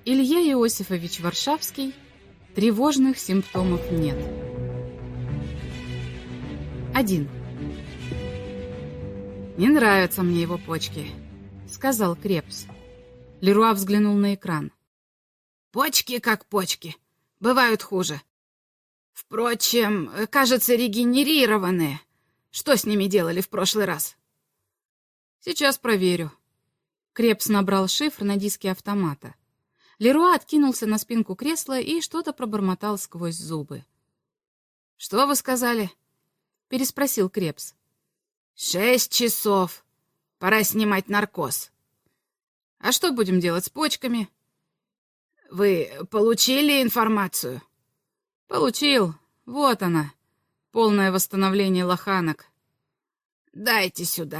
Илья Иосифович Варшавский. Тревожных симптомов нет. 1. «Не нравятся мне его почки», — сказал Крепс. Леруа взглянул на экран. «Почки как почки. Бывают хуже. Впрочем, кажется, регенерированные. Что с ними делали в прошлый раз?» «Сейчас проверю». Крепс набрал шифр на диске автомата. Леруа откинулся на спинку кресла и что-то пробормотал сквозь зубы. «Что вы сказали?» — переспросил Крепс. 6 часов. Пора снимать наркоз. «А что будем делать с почками?» «Вы получили информацию?» «Получил. Вот она. Полное восстановление лоханок». «Дайте сюда».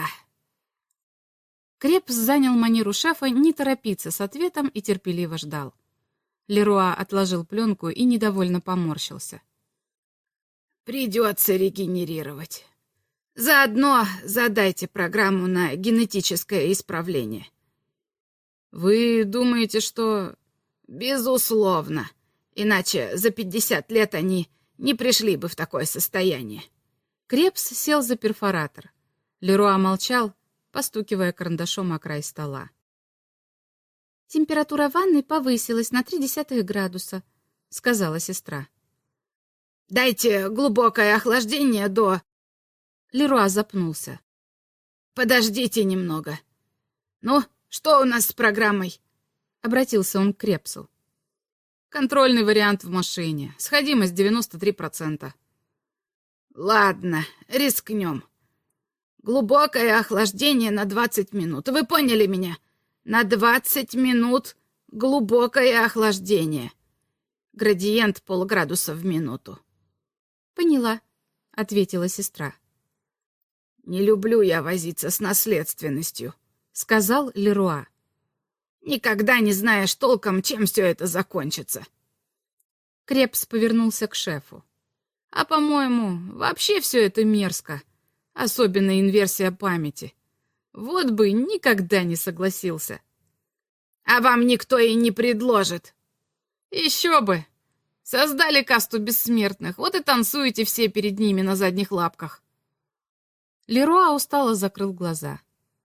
Крепс занял манеру шефа не торопиться с ответом и терпеливо ждал. Леруа отложил пленку и недовольно поморщился. «Придется регенерировать. Заодно задайте программу на генетическое исправление». «Вы думаете, что...» «Безусловно. Иначе за 50 лет они не пришли бы в такое состояние». Крепс сел за перфоратор. Леруа молчал, постукивая карандашом о край стола. «Температура ванны повысилась на 0,3 градуса», — сказала сестра. «Дайте глубокое охлаждение до...» Леруа запнулся. «Подождите немного. Ну, что у нас с программой?» — обратился он к Крепсу. «Контрольный вариант в машине. Сходимость 93%. «Ладно, рискнем. Глубокое охлаждение на 20 минут. Вы поняли меня? На 20 минут глубокое охлаждение. Градиент полградуса в минуту». «Поняла», — ответила сестра. «Не люблю я возиться с наследственностью», — сказал Леруа. «Никогда не знаешь толком, чем все это закончится». Крепс повернулся к шефу. «А, по-моему, вообще все это мерзко. Особенно инверсия памяти. Вот бы никогда не согласился». «А вам никто и не предложит». «Еще бы! Создали касту бессмертных, вот и танцуете все перед ними на задних лапках». Леруа устало закрыл глаза.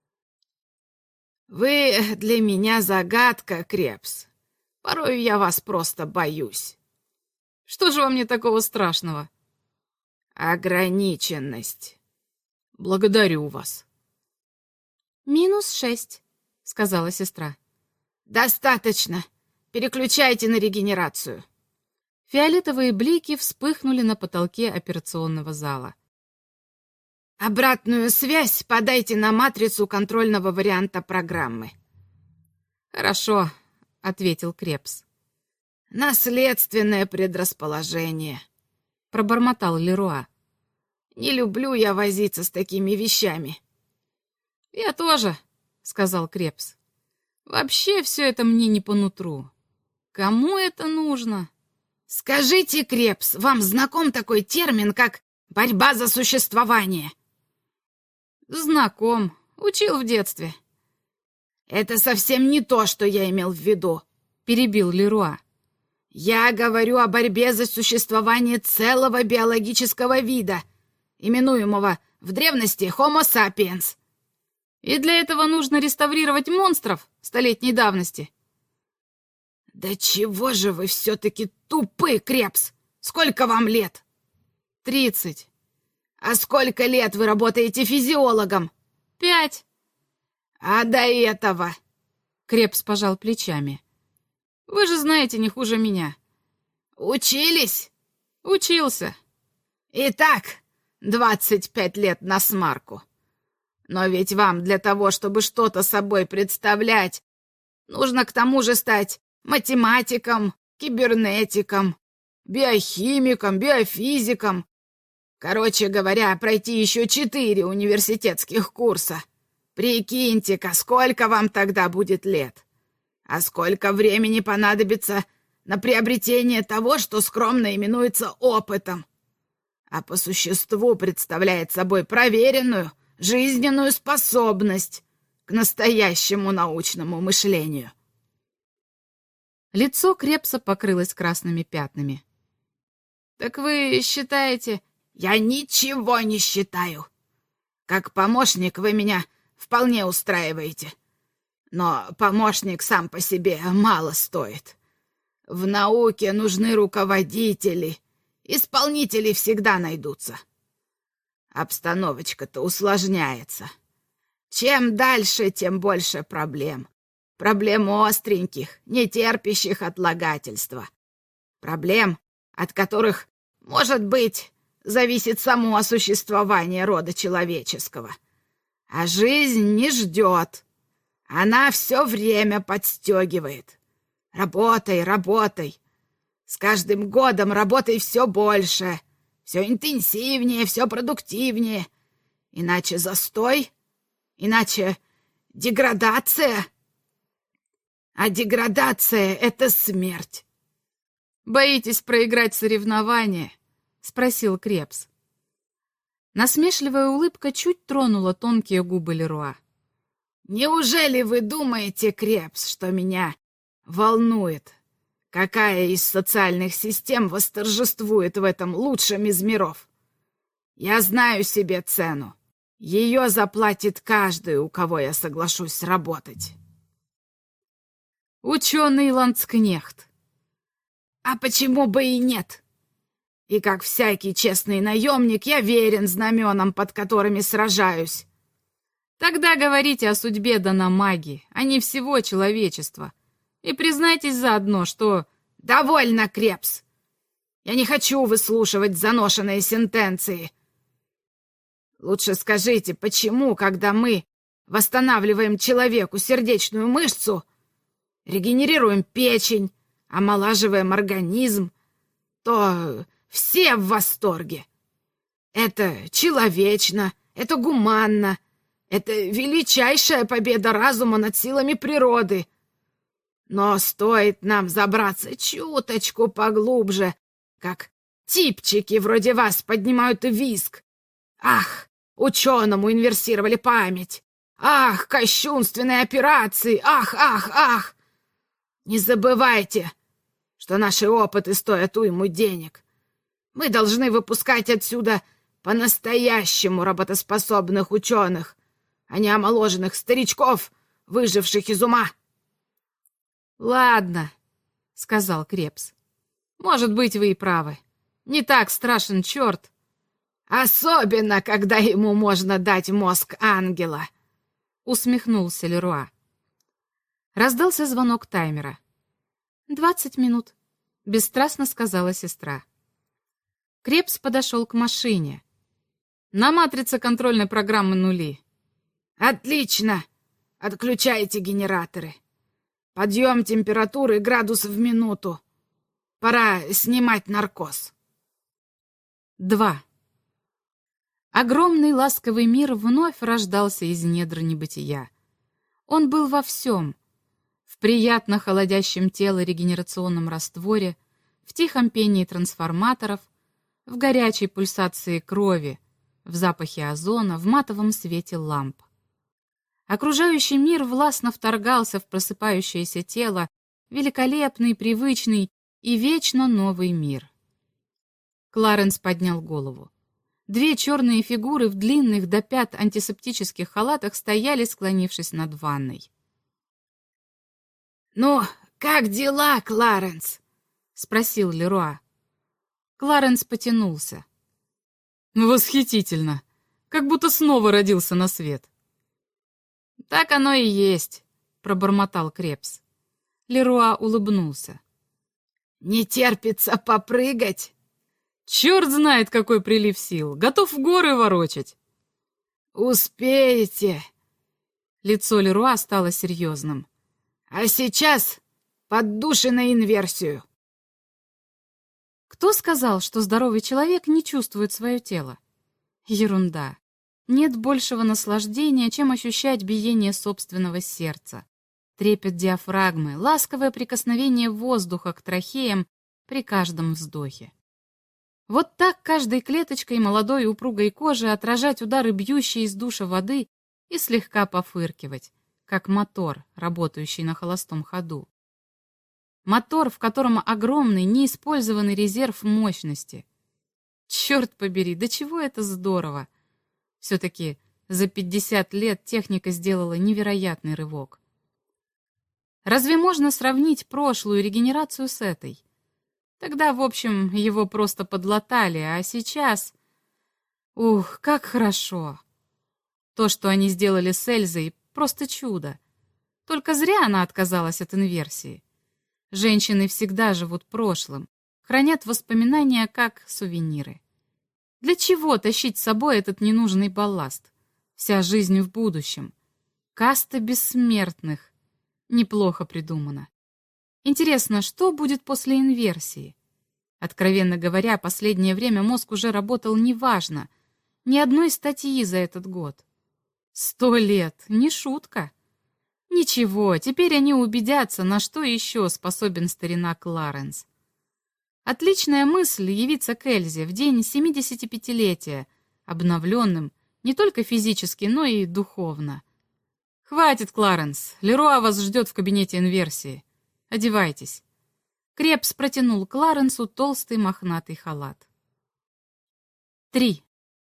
«Вы для меня загадка, Крепс. Порой я вас просто боюсь». «Что же во мне такого страшного?» «Ограниченность». «Благодарю вас». «-6», — сказала сестра. «Достаточно. Переключайте на регенерацию». Фиолетовые блики вспыхнули на потолке операционного зала. «Обратную связь подайте на матрицу контрольного варианта программы». «Хорошо», — ответил Крепс. «Наследственное предрасположение», — пробормотал Леруа. «Не люблю я возиться с такими вещами». «Я тоже», — сказал Крепс. «Вообще все это мне не по нутру. Кому это нужно?» «Скажите, Крепс, вам знаком такой термин, как борьба за существование?» «Знаком. Учил в детстве». «Это совсем не то, что я имел в виду», — перебил Леруа. «Я говорю о борьбе за существование целого биологического вида, именуемого в древности Homo sapiens». «И для этого нужно реставрировать монстров столетней давности». «Да чего же вы все-таки тупы, Крепс? Сколько вам лет?» 30. «А сколько лет вы работаете физиологом?» 5. «А до этого?» Крепс пожал плечами. «Вы же знаете не хуже меня». «Учились?» «Учился». «Итак, 25 лет на смарку. Но ведь вам для того, чтобы что-то собой представлять, нужно к тому же стать математиком, кибернетиком, биохимиком, биофизиком. Короче говоря, пройти еще 4 университетских курса. Прикиньте-ка, сколько вам тогда будет лет. А сколько времени понадобится на приобретение того, что скромно именуется опытом. А по существу представляет собой проверенную жизненную способность к настоящему научному мышлению». Лицо Крепса покрылось красными пятнами. «Так вы считаете...» «Я ничего не считаю. Как помощник вы меня вполне устраиваете. Но помощник сам по себе мало стоит. В науке нужны руководители. Исполнители всегда найдутся. Обстановочка-то усложняется. Чем дальше, тем больше проблем. Проблем остреньких, не терпящих отлагательства. Проблем, от которых, может быть, зависит само существование рода человеческого. А жизнь не ждет. Она все время подстегивает. Работай, работай. С каждым годом работай все больше, все интенсивнее, все продуктивнее. Иначе застой, иначе деградация. А деградация — это смерть. «Боитесь проиграть соревнования?» — спросил Крепс. Насмешливая улыбка чуть тронула тонкие губы Леруа. «Неужели вы думаете, Крепс, что меня волнует, какая из социальных систем восторжествует в этом лучшем из миров? Я знаю себе цену. Ее заплатит каждый, у кого я соглашусь работать». «Ученый ландскнехт». «А почему бы и нет? И как всякий честный наемник, я верен знаменам, под которыми сражаюсь». «Тогда говорите о судьбе Дономаги, а не всего человечества. И признайтесь заодно, что...» «Довольно, Крепс! Я не хочу выслушивать заношенные сентенции. Лучше скажите, почему, когда мы восстанавливаем человеку сердечную мышцу, регенерируем печень, омолаживаем организм, то все в восторге? Это человечно, это гуманно, это величайшая победа разума над силами природы. Но стоит нам забраться чуточку поглубже, как типчики вроде вас поднимают визг. Ах, ученому инверсировали память. Ах, кощунственные операции. Ах, ах, ах. Не забывайте, что наши опыты стоят уйму денег. Мы должны выпускать отсюда по-настоящему работоспособных ученых, а не омоложенных старичков, выживших из ума. «Ладно», — сказал Крепс. «Может быть, вы и правы. Не так страшен черт». «Особенно, когда ему можно дать мозг ангела», — усмехнулся Леруа. Раздался звонок таймера. 20 минут», — бесстрастно сказала сестра. Крепс подошел к машине. «На матрице контрольной программы нули». «Отлично! Отключайте генераторы. Подъем температуры градус в минуту. Пора снимать наркоз». 2. Огромный ласковый мир вновь рождался из недр небытия. Он был во всем. В приятно холодящем тело регенерационном растворе, в тихом пении трансформаторов, в горячей пульсации крови, в запахе озона, в матовом свете ламп. Окружающий мир властно вторгался в просыпающееся тело, великолепный, привычный и вечно новый мир. Кларенс поднял голову. 2 черные фигуры в длинных до пят антисептических халатах стояли, склонившись над ванной. «Ну, как дела, Кларенс?» — спросил Леруа. Кларенс потянулся. «Восхитительно! Как будто снова родился на свет!» «Так оно и есть», — пробормотал Крепс. Леруа улыбнулся. «Не терпится попрыгать?» «Черт знает, какой прилив сил! Готов в горы ворочать!» «Успеете!» Лицо Леруа стало серьезным. «А сейчас под душ и на инверсию!» Кто сказал, что здоровый человек не чувствует свое тело? Ерунда. Нет большего наслаждения, чем ощущать биение собственного сердца, трепет диафрагмы, ласковое прикосновение воздуха к трахеям при каждом вздохе. Вот так каждой клеточкой молодой упругой кожи отражать удары бьющей из душа воды и слегка пофыркивать, как мотор, работающий на холостом ходу. Мотор, в котором огромный неиспользованный резерв мощности. Черт побери, до чего это здорово! Все-таки за 50 лет техника сделала невероятный рывок. Разве можно сравнить прошлую регенерацию с этой? Тогда, в общем, его просто подлатали, а сейчас... Ух, как хорошо! То, что они сделали с Эльзой, просто чудо. Только зря она отказалась от инверсии. Женщины всегда живут прошлым, хранят воспоминания как сувениры. Для чего тащить с собой этот ненужный балласт? Вся жизнь в будущем. Каста бессмертных. Неплохо придумано. Интересно, что будет после инверсии? Откровенно говоря, последнее время мозг уже работал неважно. Ни одной статьи за этот год. 100 лет, не шутка. Ничего, теперь они убедятся, на что еще способен старина Кларенс. Отличная мысль явиться к Эльзе в день 75-летия, обновленным не только физически, но и духовно. «Хватит, Кларенс, Леруа вас ждет в кабинете инверсии. Одевайтесь». Крепс протянул Кларенсу толстый мохнатый халат. 3.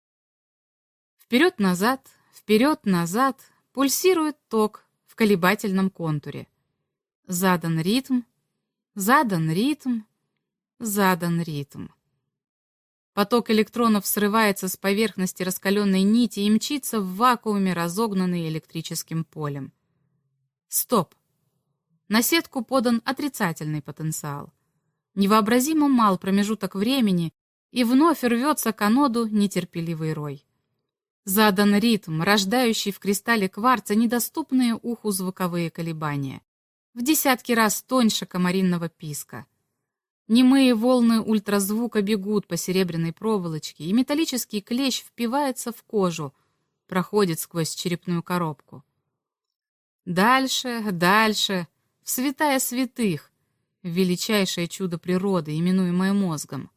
Вперед-назад, пульсирует ток в колебательном контуре. Задан ритм, задан ритм, задан ритм. Поток электронов срывается с поверхности раскаленной нити и мчится в вакууме, разогнанный электрическим полем. Стоп. На сетку подан отрицательный потенциал. Невообразимо мал промежуток времени, и вновь рвется к аноду нетерпеливый рой. Задан ритм, рождающий в кристалле кварца недоступные уху звуковые колебания. В десятки раз тоньше комаринного писка. Немые волны ультразвука бегут по серебряной проволочке, и металлический клещ впивается в кожу, проходит сквозь черепную коробку. Дальше, в святая святых, в величайшее чудо природы, именуемое мозгом.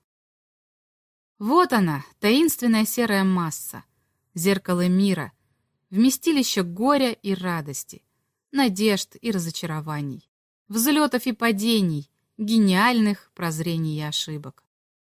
Вот она, таинственная серая масса, зеркало мира, вместилище горя и радости, надежд и разочарований, взлетов и падений, гениальных прозрений и ошибок.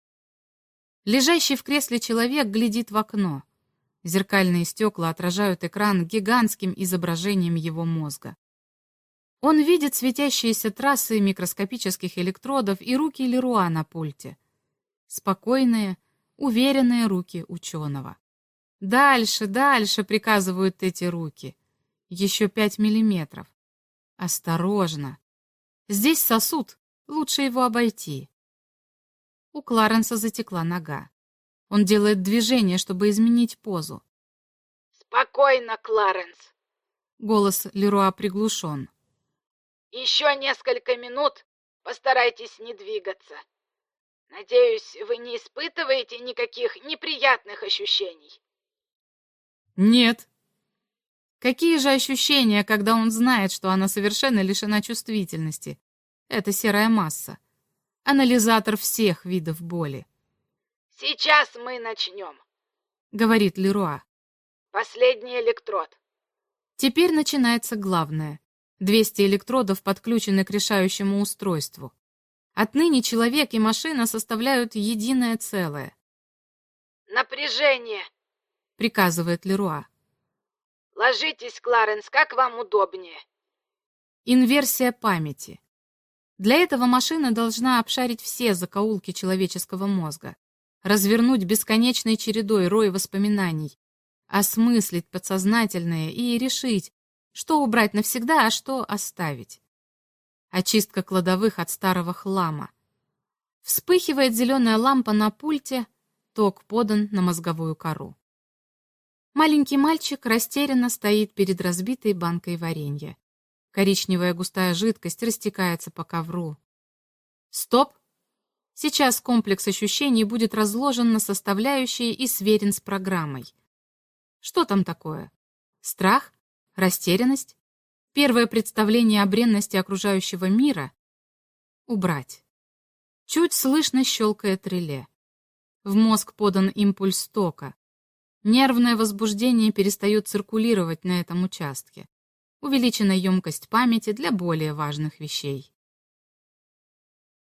Лежащий в кресле человек глядит в окно. Зеркальные стекла отражают экран гигантским изображением его мозга. Он видит светящиеся трассы микроскопических электродов и руки Леруа на пульте. Спокойные, уверенные руки ученого. Дальше, приказывают эти руки. Еще 5 миллиметров. Осторожно. Здесь сосуд, лучше его обойти. У Кларенса затекла нога. Он делает движение, чтобы изменить позу. «Спокойно, Кларенс!» Голос Леруа приглушен. «Еще несколько минут постарайтесь не двигаться. Надеюсь, вы не испытываете никаких неприятных ощущений?» «Нет». Какие же ощущения, когда он знает, что она совершенно лишена чувствительности? Это серая масса. Анализатор всех видов боли. «Сейчас мы начнем», — говорит Леруа. «Последний электрод». Теперь начинается главное. 200 электродов подключены к решающему устройству. Отныне человек и машина составляют единое целое. «Напряжение», — приказывает Леруа. «Ложитесь, Кларенс, как вам удобнее». Инверсия памяти. Для этого машина должна обшарить все закоулки человеческого мозга, развернуть бесконечной чередой рой воспоминаний, осмыслить подсознательное и решить, что убрать навсегда, а что оставить. Очистка кладовых от старого хлама. Вспыхивает зеленая лампа на пульте, ток подан на мозговую кору. Маленький мальчик растерянно стоит перед разбитой банкой варенья. Коричневая густая жидкость растекается по ковру. Стоп! Сейчас комплекс ощущений будет разложен на составляющие и сверен с программой. Что там такое? Страх? Растерянность? Первое представление о бренности окружающего мира? Убрать. Чуть слышно щелкает реле. В мозг подан импульс тока. Нервное возбуждение перестает циркулировать на этом участке. Увеличена емкость памяти для более важных вещей.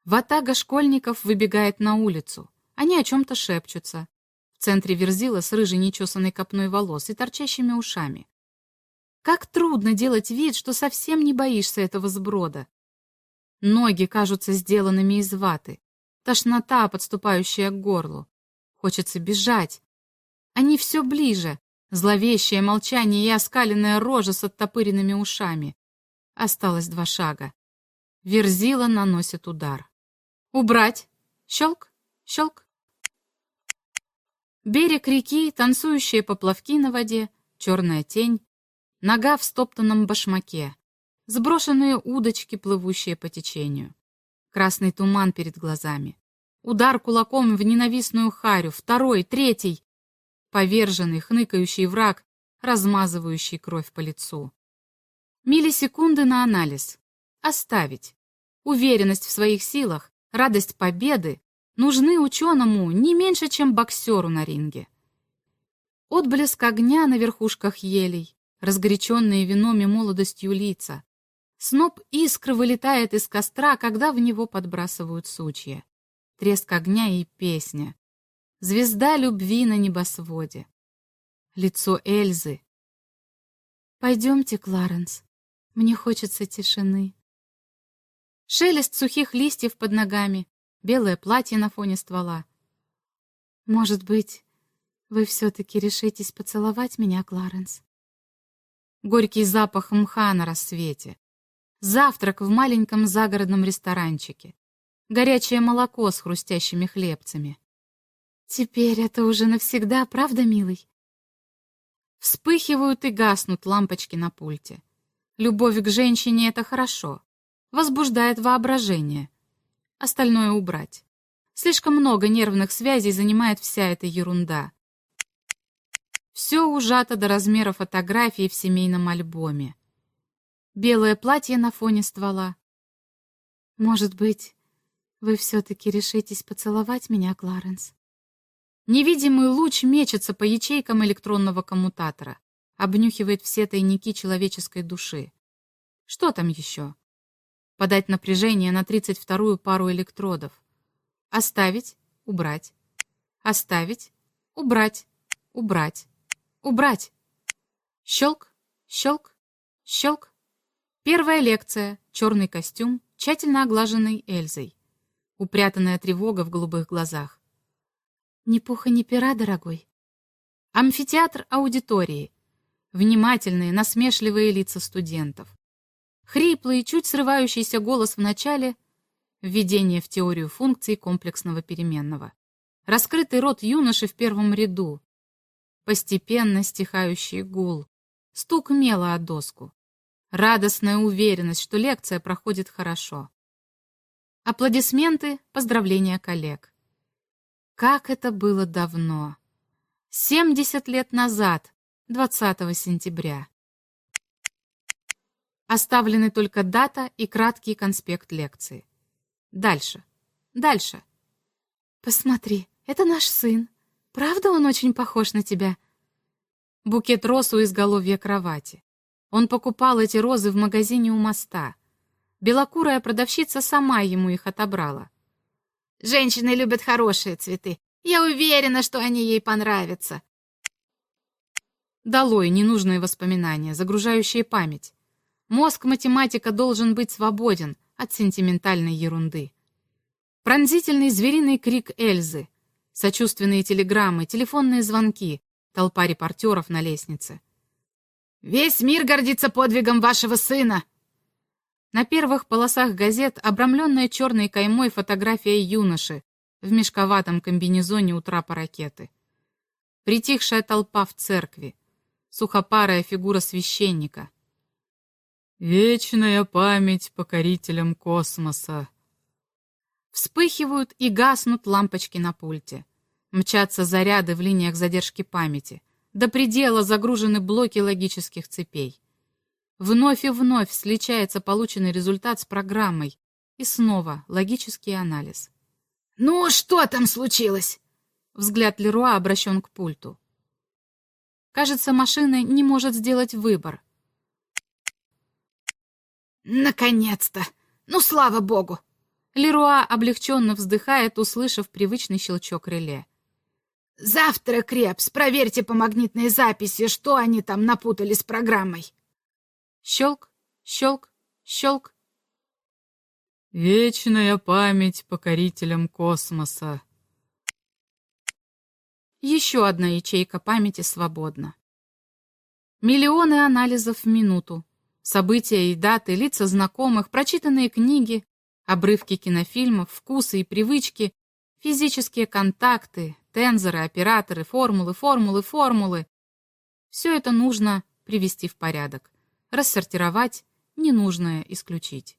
Ватага школьников выбегает на улицу. Они о чем-то шепчутся. В центре Верзила с рыжей нечесанной копной волос и торчащими ушами. Как трудно делать вид, что совсем не боишься этого сброда. Ноги кажутся сделанными из ваты. Тошнота, подступающая к горлу. Хочется бежать. Они все ближе. Зловещее молчание и оскаленная рожа с оттопыренными ушами. Осталось 2 шага. Верзила наносит удар. «Убрать!» Щелк, щелк. Берег реки, танцующие поплавки на воде, черная тень, нога в стоптанном башмаке, сброшенные удочки, плывущие по течению. Красный туман перед глазами. Удар кулаком в ненавистную харю, 2-й, 3-й. Поверженный, хныкающий враг, размазывающий кровь по лицу. Миллисекунды на анализ. Оставить. Уверенность в своих силах, радость победы нужны ученому не меньше, чем боксеру на ринге. Отблеск огня на верхушках елей, разгоряченные вином и молодостью лица. Сноп искр вылетает из костра, когда в него подбрасывают сучья. Треск огня и песня. Звезда любви на небосводе. Лицо Эльзы. «Пойдемте, Кларенс, мне хочется тишины». Шелест сухих листьев под ногами, белое платье на фоне ствола. «Может быть, вы все-таки решитесь поцеловать меня, Кларенс?» Горький запах мха на рассвете. Завтрак в маленьком загородном ресторанчике. Горячее молоко с хрустящими хлебцами. «Теперь это уже навсегда, правда, милый?» Вспыхивают и гаснут лампочки на пульте. Любовь к женщине — это хорошо. Возбуждает воображение. Остальное убрать. Слишком много нервных связей занимает вся эта ерунда. Все ужато до размера фотографии в семейном альбоме. Белое платье на фоне ствола. «Может быть, вы все-таки решитесь поцеловать меня, Кларенс?» Невидимый луч мечется по ячейкам электронного коммутатора, обнюхивает все тайники человеческой души. Что там еще? Подать напряжение на 32-ю пару электродов. Оставить, убрать. Оставить, убрать, убрать, убрать. Щелк, щелк, щелк. Первая лекция, черный костюм, тщательно оглаженный Эльзой. Упрятанная тревога в голубых глазах. «Ни пуха, ни пера, дорогой». Амфитеатр аудитории. Внимательные, насмешливые лица студентов. Хриплый, чуть срывающийся голос в начале. Введение в теорию функций комплексного переменного. Раскрытый рот юноши в первом ряду. Постепенно стихающий гул. Стук мела о доску. Радостная уверенность, что лекция проходит хорошо. Аплодисменты, поздравления коллег. Как это было давно! 70 лет назад, 20 сентября. Оставлены только дата и краткий конспект лекции. Дальше, дальше. «Посмотри, это наш сын. Правда, он очень похож на тебя?» Букет роз у изголовья кровати. Он покупал эти розы в магазине у моста. Белокурая продавщица сама ему их отобрала. «Женщины любят хорошие цветы. Я уверена, что они ей понравятся». Долой ненужные воспоминания, загружающие память. Мозг математика должен быть свободен от сентиментальной ерунды. Пронзительный звериный крик Эльзы, сочувственные телеграммы, телефонные звонки, толпа репортеров на лестнице. «Весь мир гордится подвигом вашего сына!» На первых полосах газет обрамленная черной каймой фотография юноши в мешковатом комбинезоне у трапа ракеты. Притихшая толпа в церкви. Сухопарая фигура священника. «Вечная память покорителям космоса». Вспыхивают и гаснут лампочки на пульте. Мчатся заряды в линиях задержки памяти. До предела загружены блоки логических цепей. Вновь и вновь сличается полученный результат с программой. И снова логический анализ. «Ну, что там случилось?» Взгляд Леруа обращен к пульту. Кажется, машина не может сделать выбор. «Наконец-то! Ну, слава богу! Леруа облегченно вздыхает, услышав привычный щелчок реле. «Завтра, Крепс, проверьте по магнитной записи, что они там напутали с программой». Щелк, щелк, щелк. Вечная память покорителям космоса. Еще одна ячейка памяти свободна. Миллионы анализов в минуту. События и даты, лица знакомых, прочитанные книги, обрывки кинофильмов, вкусы и привычки, физические контакты, тензоры, операторы, формулы. Все это нужно привести в порядок, рассортировать, ненужное исключить.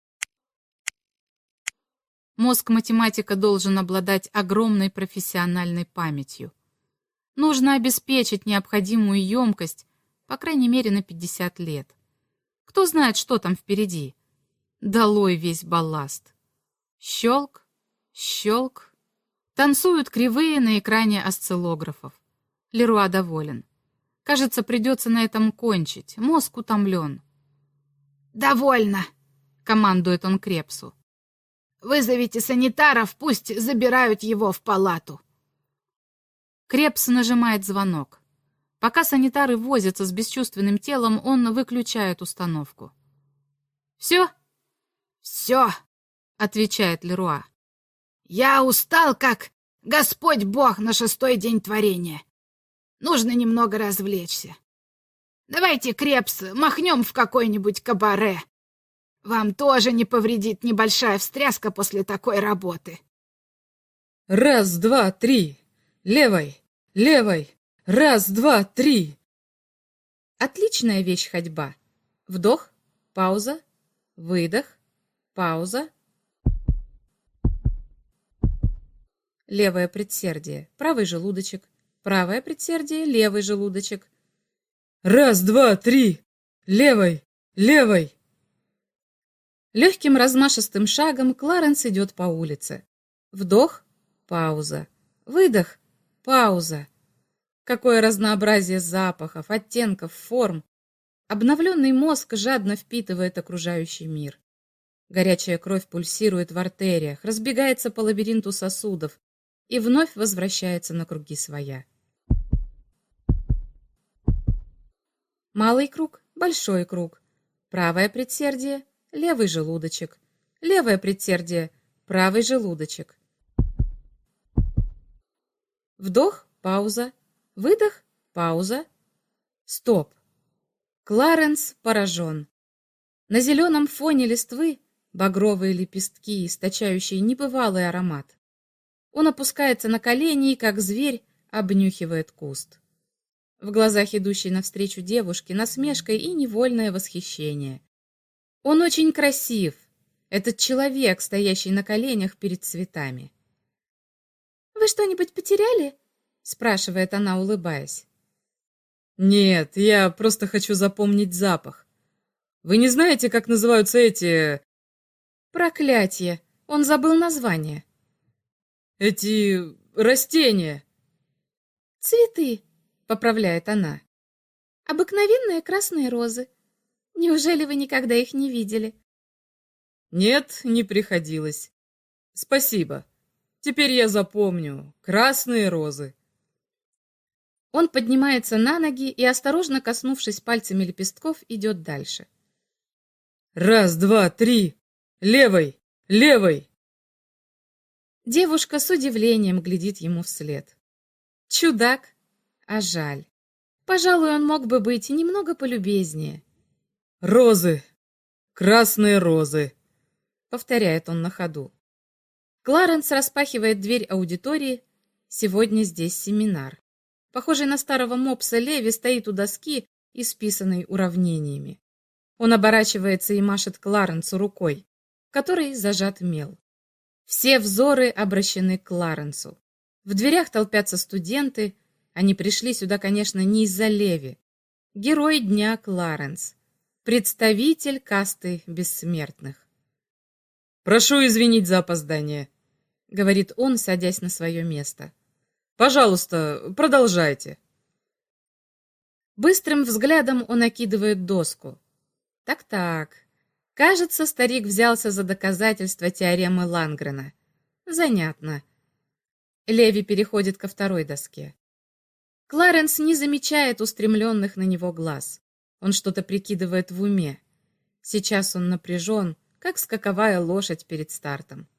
Мозг математика должен обладать огромной профессиональной памятью. Нужно обеспечить необходимую емкость, по крайней мере, на 50 лет. Кто знает, что там впереди? Долой весь балласт. Щелк, щелк. Танцуют кривые на экране осциллографов. Леруа доволен. Кажется, придется на этом кончить. Мозг утомлен. «Довольно», — командует он Крепсу. «Вызовите санитаров, пусть забирают его в палату». Крепс нажимает звонок. Пока санитары возятся с бесчувственным телом, он выключает установку. «Все?» «Все», — отвечает Леруа. «Я устал, как Господь Бог на 6-й день творения. Нужно немного развлечься. Давайте, Крепс, махнем в какой-нибудь кабаре. Вам тоже не повредит небольшая встряска после такой работы». Раз, два, три. Левой, левой. Раз, два, три. Отличная вещь ходьба. Вдох, пауза, выдох, пауза. Левое предсердие, правый желудочек. Правое предсердие, левый желудочек. Раз, два, три. Левой, левой. Легким размашистым шагом Кларенс идет по улице. Вдох, пауза. Выдох, пауза. Какое разнообразие запахов, оттенков, форм. Обновленный мозг жадно впитывает окружающий мир. Горячая кровь пульсирует в артериях, разбегается по лабиринту сосудов и вновь возвращается на круги своя. Малый круг, большой круг. Правое предсердие, левый желудочек. Левое предсердие, правый желудочек. Вдох, пауза. Выдох, пауза. Стоп. Кларенс поражен. На зеленом фоне листвы багровые лепестки, источающие небывалый аромат. Он опускается на колени и, как зверь, обнюхивает куст. В глазах идущей навстречу девушки насмешка и невольное восхищение. Он очень красив, этот человек, стоящий на коленях перед цветами. «Вы что-нибудь потеряли?» — спрашивает она, улыбаясь. Нет, я просто хочу запомнить запах. Вы не знаете, как называются эти... Проклятье! Он забыл название. Эти растения. Цветы, поправляет она. Обыкновенные красные розы. Неужели вы никогда их не видели? Нет, не приходилось. Спасибо. Теперь я запомню. Красные розы. Он поднимается на ноги и, осторожно коснувшись пальцами лепестков, идет дальше. Раз, два, три. Левой, левой. Девушка с удивлением глядит ему вслед. Чудак, а жаль. Пожалуй, он мог бы быть немного полюбезнее. Розы, красные розы, повторяет он на ходу. Кларенс распахивает дверь аудитории. Сегодня здесь семинар. Похожий на старого мопса Леви стоит у доски, исписанной уравнениями. Он оборачивается и машет Кларенсу рукой, в которой зажат мел. Все взоры обращены к Кларенсу. В дверях толпятся студенты. Они пришли сюда, конечно, не из-за Леви. Герой дня Кларенс. Представитель касты бессмертных. «Прошу извинить за опоздание», — говорит он, садясь на свое место. «Пожалуйста, продолжайте». Быстрым взглядом он окидывает доску. Так-так. Кажется, старик взялся за доказательство теоремы Лангрена. Занятно. Леви переходит ко второй доске. Кларенс не замечает устремленных на него глаз. Он что-то прикидывает в уме. Сейчас он напряжен, как скаковая лошадь перед стартом.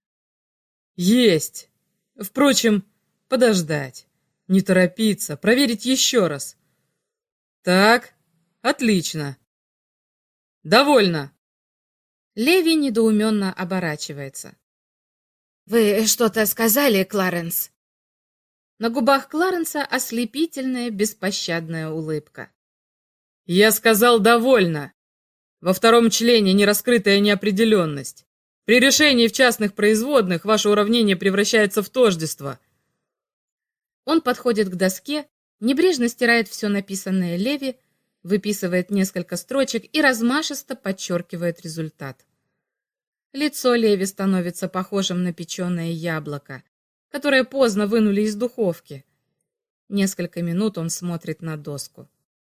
Есть! Впрочем, подождать. Не торопиться, проверить еще раз. Так, отлично. Довольно. Леви недоуменно оборачивается. «Вы что-то сказали, Кларенс?» На губах Кларенса ослепительная, беспощадная улыбка. Я сказал «довольно». Во втором члене нераскрытая неопределенность. При решении в частных производных ваше уравнение превращается в тождество. Он подходит к доске, небрежно стирает все написанное Леви, выписывает несколько строчек и размашисто подчеркивает результат. Лицо Леви становится похожим на печеное яблоко, которое поздно вынули из духовки. Несколько минут он смотрит на доску.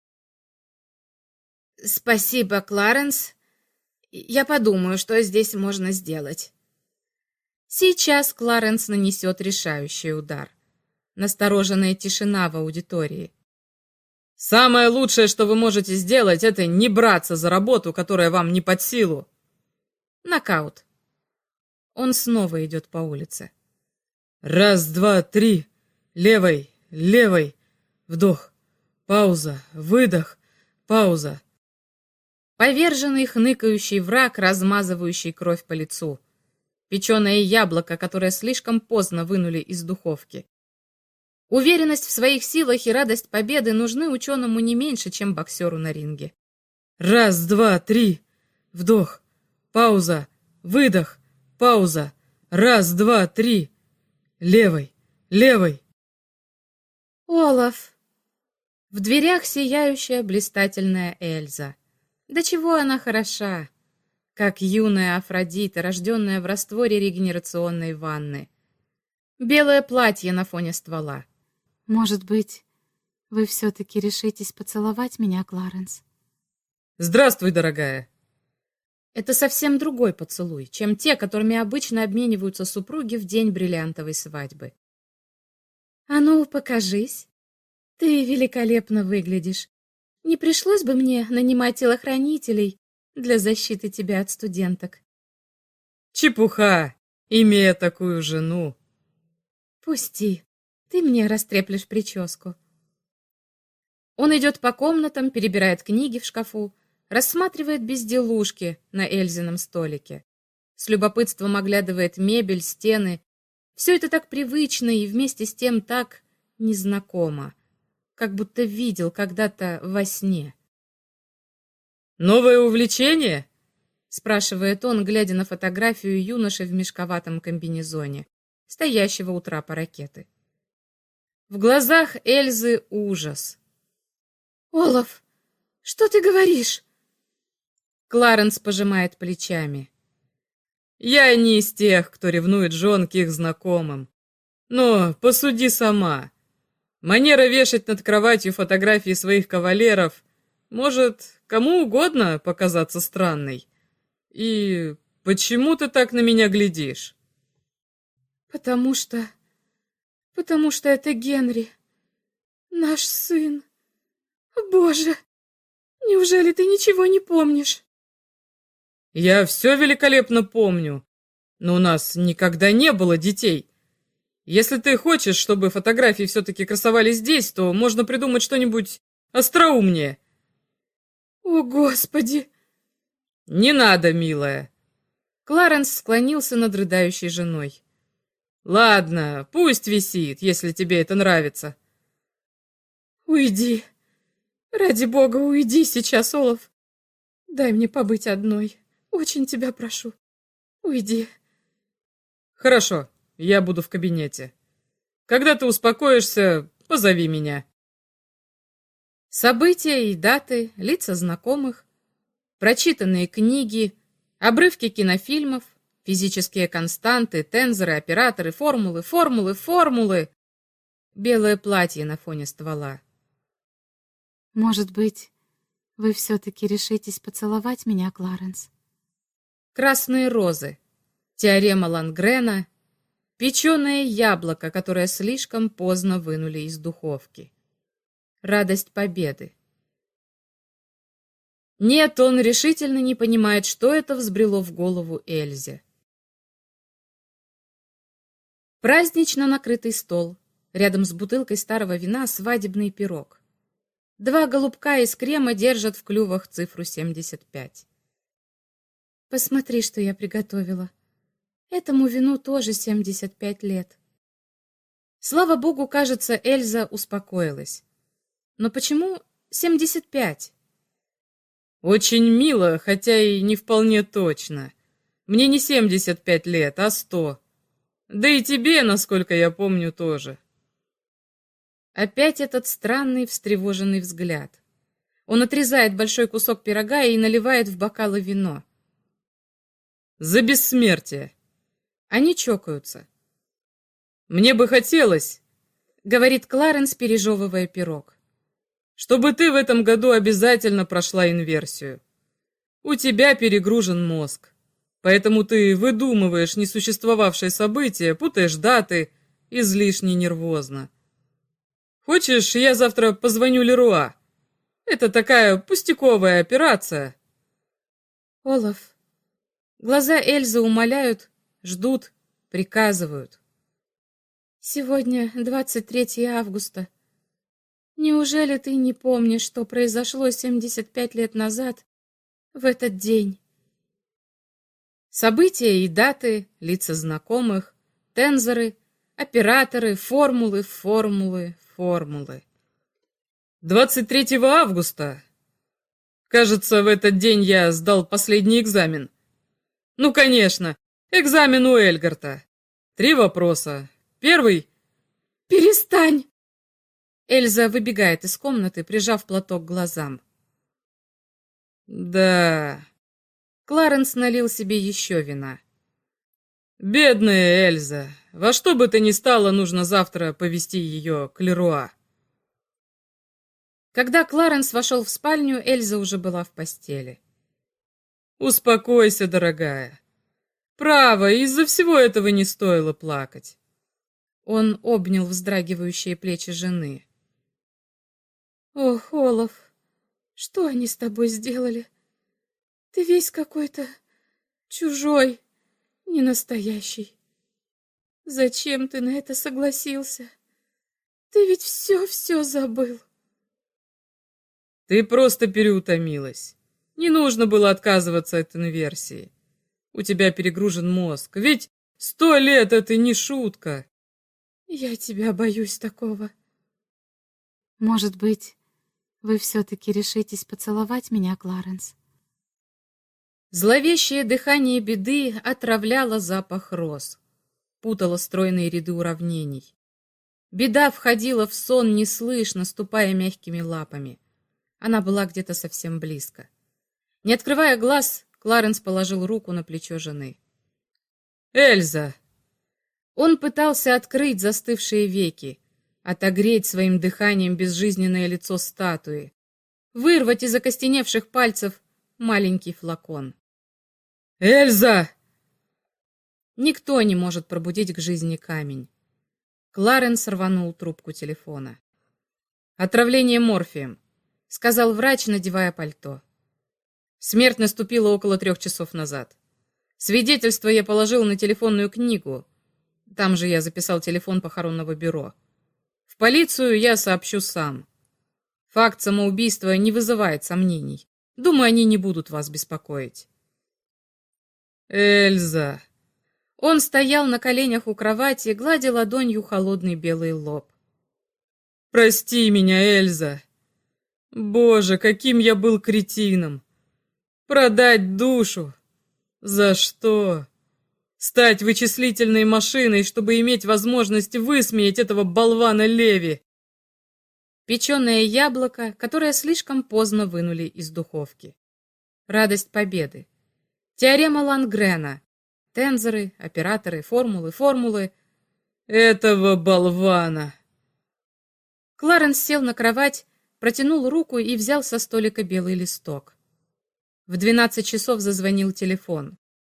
«Спасибо, Кларенс. Я подумаю, что здесь можно сделать». Сейчас Кларенс нанесет решающий удар. Настороженная тишина в аудитории. Самое лучшее, что вы можете сделать, это не браться за работу, которая вам не под силу. Нокаут. Он снова идет по улице. Раз, два, три. Левой, левой. Вдох. Пауза. Выдох. Пауза. Поверженный хныкающий враг, размазывающий кровь по лицу. Печеное яблоко, которое слишком поздно вынули из духовки. Уверенность в своих силах и радость победы нужны ученому не меньше, чем боксеру на ринге. Раз, два, три. Вдох. Пауза. Выдох. Пауза. Раз, два, три. Левой, левой. Олаф. В дверях сияющая блистательная Эльза. Да чего она хороша, как юная Афродита, рожденная в растворе регенерационной ванны. Белое платье на фоне ствола. Может быть, вы все-таки решитесь поцеловать меня, Кларенс? Здравствуй, дорогая. Это совсем другой поцелуй, чем те, которыми обычно обмениваются супруги в день бриллиантовой свадьбы. А ну, покажись. Ты великолепно выглядишь. Не пришлось бы мне нанимать телохранителей для защиты тебя от студенток. Чепуха, имея такую жену. Пусти, ты мне растреплешь прическу. Он идет по комнатам, перебирает книги в шкафу, рассматривает безделушки на Эльзином столике. С любопытством оглядывает мебель, стены. Все это так привычно и вместе с тем так незнакомо, как будто видел когда-то во сне. «Новое увлечение?» — спрашивает он, глядя на фотографию юноши в мешковатом комбинезоне, стоящего у трапа ракеты. В глазах Эльзы ужас. «Олаф, что ты говоришь?» Кларенс пожимает плечами. «Я не из тех, кто ревнует жен к их знакомым. Но посуди сама. Манера вешать над кроватью фотографии своих кавалеров может кому угодно показаться странной. И почему ты так на меня глядишь?» Потому что это Генри, наш сын. Боже, неужели ты ничего не помнишь?» «Я все великолепно помню, но у нас никогда не было детей. Если ты хочешь, чтобы фотографии все-таки красовались здесь, то можно придумать что-нибудь остроумнее». «О, Господи!» «Не надо, милая». Кларенс склонился над рыдающей женой. «Ладно, пусть висит, если тебе это нравится». «Уйди. Ради бога, уйди сейчас, Олаф. Дай мне побыть одной. Очень тебя прошу. Уйди». «Хорошо, я буду в кабинете. Когда ты успокоишься, позови меня». События и даты, лица знакомых, прочитанные книги, обрывки кинофильмов, физические константы, тензоры, операторы, формулы. Белое платье на фоне ствола. Может быть, вы все-таки решитесь поцеловать меня, Кларенс? Красные розы, теорема Лангрена, печеное яблоко, которое слишком поздно вынули из духовки. Радость победы. Нет, он решительно не понимает, что это взбрело в голову Эльзе. Празднично накрытый стол. Рядом с бутылкой старого вина свадебный пирог. 2 голубка из крема держат в клювах цифру 75. Посмотри, что я приготовила. Этому вину тоже 75 лет. Слава богу, кажется, Эльза успокоилась. Но почему 75? Очень мило, хотя и не вполне точно. Мне не 75 лет, а 100. Да и тебе, насколько я помню, тоже. Опять этот странный встревоженный взгляд. Он отрезает большой кусок пирога и наливает в бокалы вино. За бессмертие. Они чокаются. Мне бы хотелось, Говорит Кларенс, пережевывая пирог, чтобы ты в этом году обязательно прошла инверсию. У тебя перегружен мозг, поэтому ты выдумываешь несуществовавшие события, путаешь даты, излишне нервозно. Хочешь, я завтра позвоню Леруа? Это такая пустяковая операция. Олаф. Глаза Эльзы умоляют, ждут, приказывают. Сегодня 23 августа. Неужели ты не помнишь, что произошло 75 лет назад в этот день? События и даты, лица знакомых, тензоры, операторы, формулы, формулы, формулы. 23 августа. Кажется, в этот день я сдал последний экзамен. Ну, конечно, экзамен у Эльгарта. 3 вопроса. Первый... «Перестань!» Эльза выбегает из комнаты, прижав платок к глазам. Да... Кларенс налил себе еще вина. Бедная Эльза. Во что бы то ни стало, нужно завтра повезти ее к Леруа. Когда Кларенс вошел в спальню, Эльза уже была в постели. Успокойся, дорогая. Право, из-за всего этого не стоило плакать. Он обнял вздрагивающие плечи жены. Ох, Олаф, что они с тобой сделали? Ты весь какой-то чужой, ненастоящий. Зачем ты на это согласился? Ты ведь все забыл. Ты просто переутомилась. Не нужно было отказываться от инверсии. У тебя перегружен мозг, ведь 100 лет — это не шутка. Я тебя боюсь такого. Может быть, вы все-таки решитесь поцеловать меня, Кларенс? Зловещее дыхание беды отравляло запах роз, путало стройные ряды уравнений. Беда входила в сон неслышно, ступая мягкими лапами. Она была где-то совсем близко. Не открывая глаз, Кларенс положил руку на плечо жены. Эльза! Он пытался открыть застывшие веки, отогреть своим дыханием безжизненное лицо статуи, вырвать из окостеневших пальцев маленький флакон. Эльза! Никто не может пробудить к жизни камень. Кларенс рванул трубку телефона. «Отравление морфием», — сказал врач, надевая пальто. Смерть наступила около 3 часов назад. Свидетельство я положил на телефонную книгу. Там же я записал телефон похоронного бюро. В полицию я сообщу сам. Факт самоубийства не вызывает сомнений. Думаю, они не будут вас беспокоить. Эльза! Он стоял на коленях у кровати, гладя ладонью холодный белый лоб. Прости меня, Эльза! Боже, каким я был кретином! Продать душу! За что? Стать вычислительной машиной, чтобы иметь возможность высмеять этого болвана Леви! Печеное яблоко, которое слишком поздно вынули из духовки. Радость победы. Теорема Лангрена. Тензоры, операторы, формулы, формулы. Этого болвана! Кларенс сел на кровать, протянул руку и взял со столика белый листок. В 12 часов зазвонил телефон.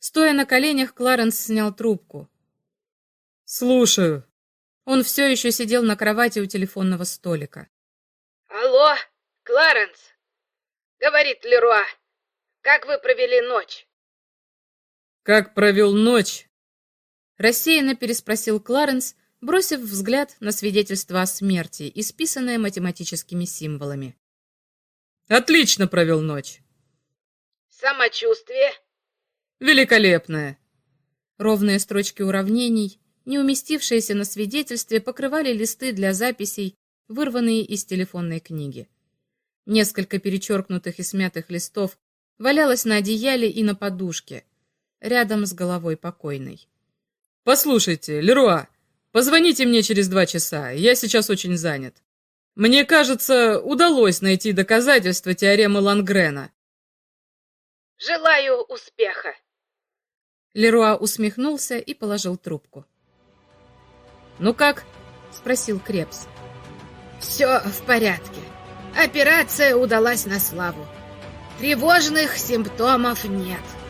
Стоя на коленях, Кларенс снял трубку. «Слушаю». Он все еще сидел на кровати у телефонного столика. «Алло, Кларенс?» — говорит Леруа. «Как вы провели ночь?» «Как провел ночь?» — рассеянно переспросил Кларенс, бросив взгляд на свидетельство о смерти, исписанное математическими символами. «Отлично провел ночь». «Самочувствие?» «Великолепное». Ровные строчки уравнений, не уместившиеся на свидетельстве, покрывали листы для записей, вырванные из телефонной книги. Несколько перечеркнутых и смятых листов валялось на одеяле и на подушке, рядом с головой покойной. «Послушайте, Леруа, позвоните мне через 2 часа, я сейчас очень занят. Мне кажется, удалось найти доказательства теоремы Лангрена». «Желаю успеха». Леруа усмехнулся и положил трубку. «Ну как?» — спросил Крепс. «Все в порядке. Операция удалась на славу. Тревожных симптомов нет».